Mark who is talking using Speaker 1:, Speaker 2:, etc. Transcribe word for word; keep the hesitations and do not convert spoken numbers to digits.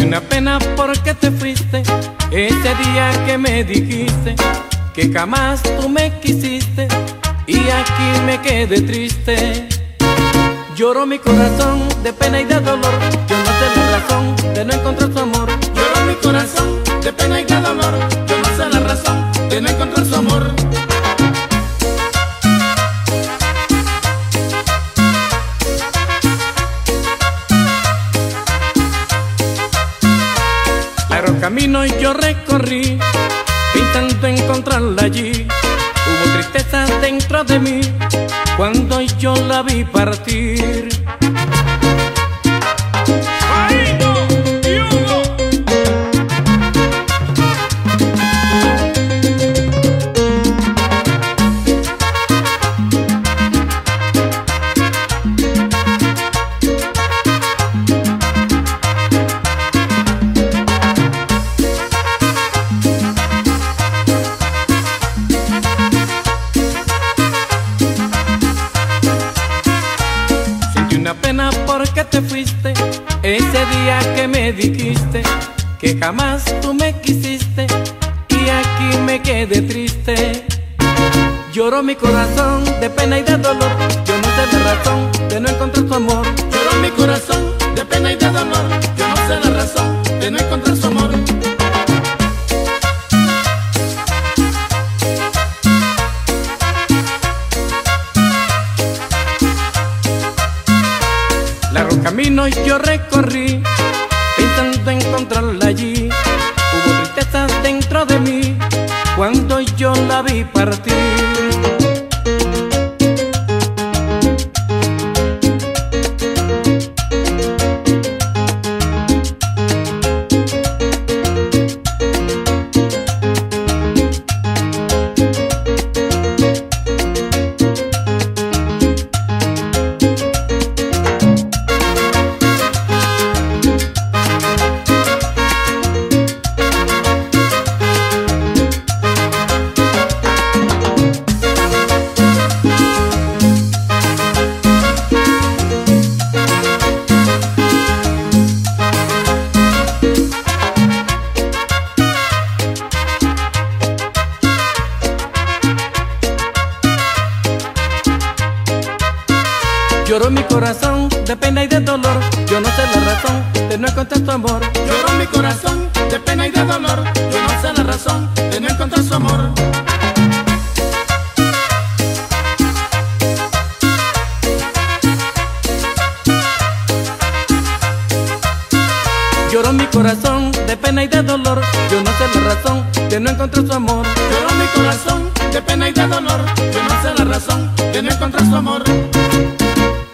Speaker 1: una pena porque te fuiste ese día que me dijiste que jamás tú me quisiste, y aquí me quedé triste. Lloró mi corazón de pena y de dolor, yo no sé la razón de no encontrar su amor.
Speaker 2: Lloró mi corazón de pena y de dolor, yo no sé la razón de no encontrar su amor.
Speaker 1: Largo camino yo recorrí, intentando encontrarla allí. Hubo tristeza dentro de mí cuando yo la vi partir. Una pena porque te fuiste ese día que me dijiste que jamás tú me quisiste, y aquí me quedé triste. Lloró mi corazón de pena y de dolor, yo no sé la razón de no encontrar su amor.
Speaker 2: Lloró mi corazón de pena y de dolor, yo no sé la razón de no encontrar su amor.
Speaker 1: Largo camino yo recorrí, intentando encontrarla allí. Hubo tristeza dentro de mí cuando yo la vi partir. Lloró mi corazón de pena y de dolor, yo no sé la razón de no encontrar tu amor.
Speaker 2: Lloró mi corazón de pena y de dolor, yo no sé la razón de no encontrar su amor.
Speaker 1: Lloró mi corazón de pena y de dolor, yo no sé la razón de no encontrar su amor.
Speaker 2: Lloró mi corazón de pena y de dolor, yo no sé la razón de no encontrar su amor.